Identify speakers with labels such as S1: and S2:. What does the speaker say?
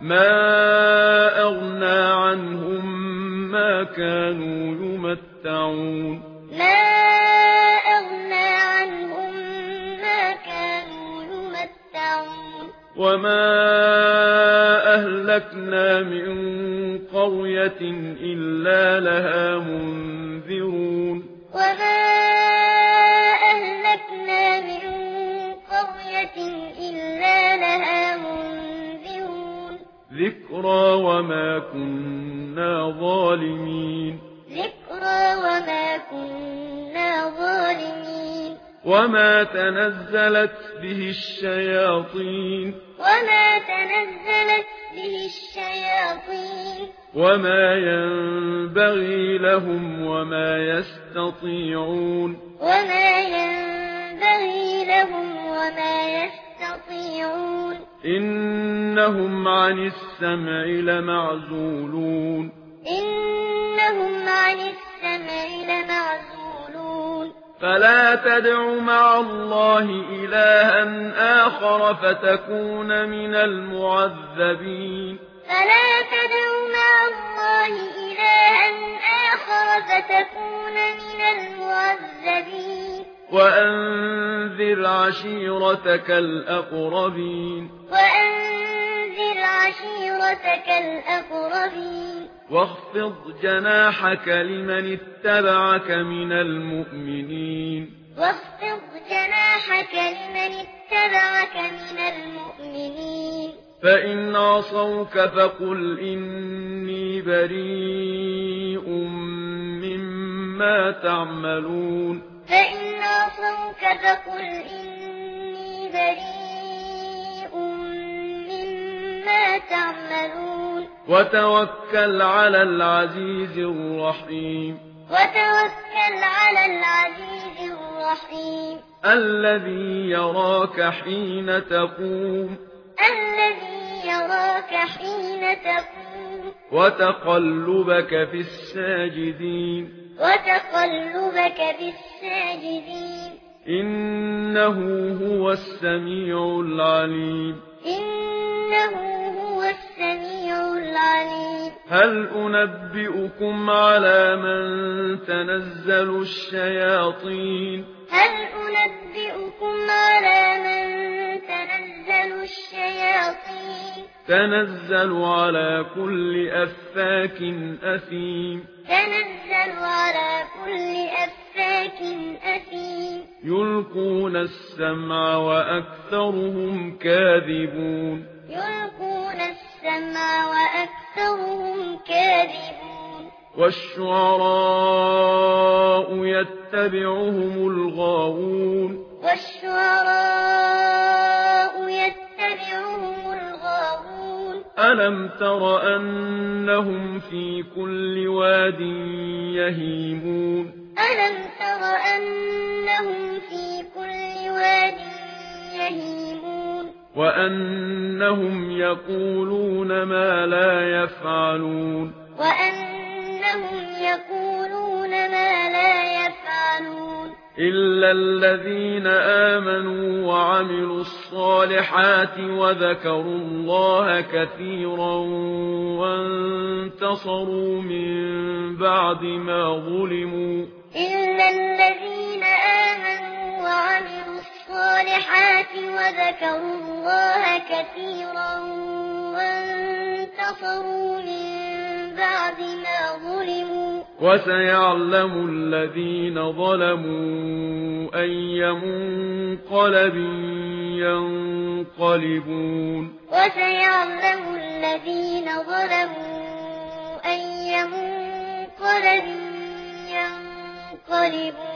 S1: ما أغنى عنهم ما كانوا يمتعون
S2: ما أغنى عنهم ما كانوا يمتعون
S1: وما أهلكنا من قرية إلا لها منذرون
S2: وما أهلكنا من قرية إلا لها منذرون
S1: ذكرى وما كنا ظالمين
S2: ذكرى وما كنا ظالمين
S1: وما تنزلت به الشياطين
S2: وما تنزلت به الشياطين
S1: وما ينبغي لهم وما يستطيعون
S2: وما ينبغي لهم وما يستطيعون
S1: إنهم عن السمع لمعزولون
S2: إنهم عن السمع لمعزولون
S1: فلا تدع مع الله إلها آخر فتكون من المعذبين
S2: فلا تدع مع الله إلها آخر فتكون من المعذبين
S1: وأنذر عشيرتك الأقربين
S2: وأنذر عشيرتك الأقربين
S1: واخفض جناحك لمن اتبعك من المؤمنين
S2: واخفض جناحك لمن اتبعك من المؤمنين
S1: فإن عصوك فقل إني بريء مما تعملون
S2: فإن عصوك فقل إني بريء مما تعملون
S1: وتوكل على العزيز الرحيم
S2: وتوكل على العزيز الرحيم
S1: الذي يراك حين تقوم
S2: الذي يراك حين تقوم
S1: وتقلبك في الساجدين
S2: وتقلبك في الساجدين
S1: إنه هو السميع العليم
S2: إنه هو السميع العليم
S1: هل أنبئكم على من تنزل الشياطين
S2: هل أنبئكم على من تنزل الشياطين
S1: تنزل على كل أفاك أثيم
S2: تنزل على كل أفاك أثيم
S1: يلقون السمع وأكثرهم كاذبون
S2: يلقون السمع وأكثرهم كاذبون
S1: والشعراء يتبعهم الغاوون
S2: والشعراء يتبعهم الغاوون
S1: ألم تر أنهم في كل واد يهيمون
S2: ألم تر أنهم في كل واد يهيمون
S1: وأنهم يقولون ما لا يفعلون
S2: وأنهم يقولون ما لا يفعلون
S1: إلا الذين آمنوا وعملوا الصالحات وذكروا الله كثيرا وانتصروا من بعد ما ظلموا
S2: إلا الذين آمنوا وعملوا الصالحات وذكروا الله كثيرا وانتصروا من بعد ما ظلموا
S1: وسيعلم الذين ظلموا أي منقلب ينقلبون
S2: وسيعلم الذين ظلموا أي منقلب ينقلبون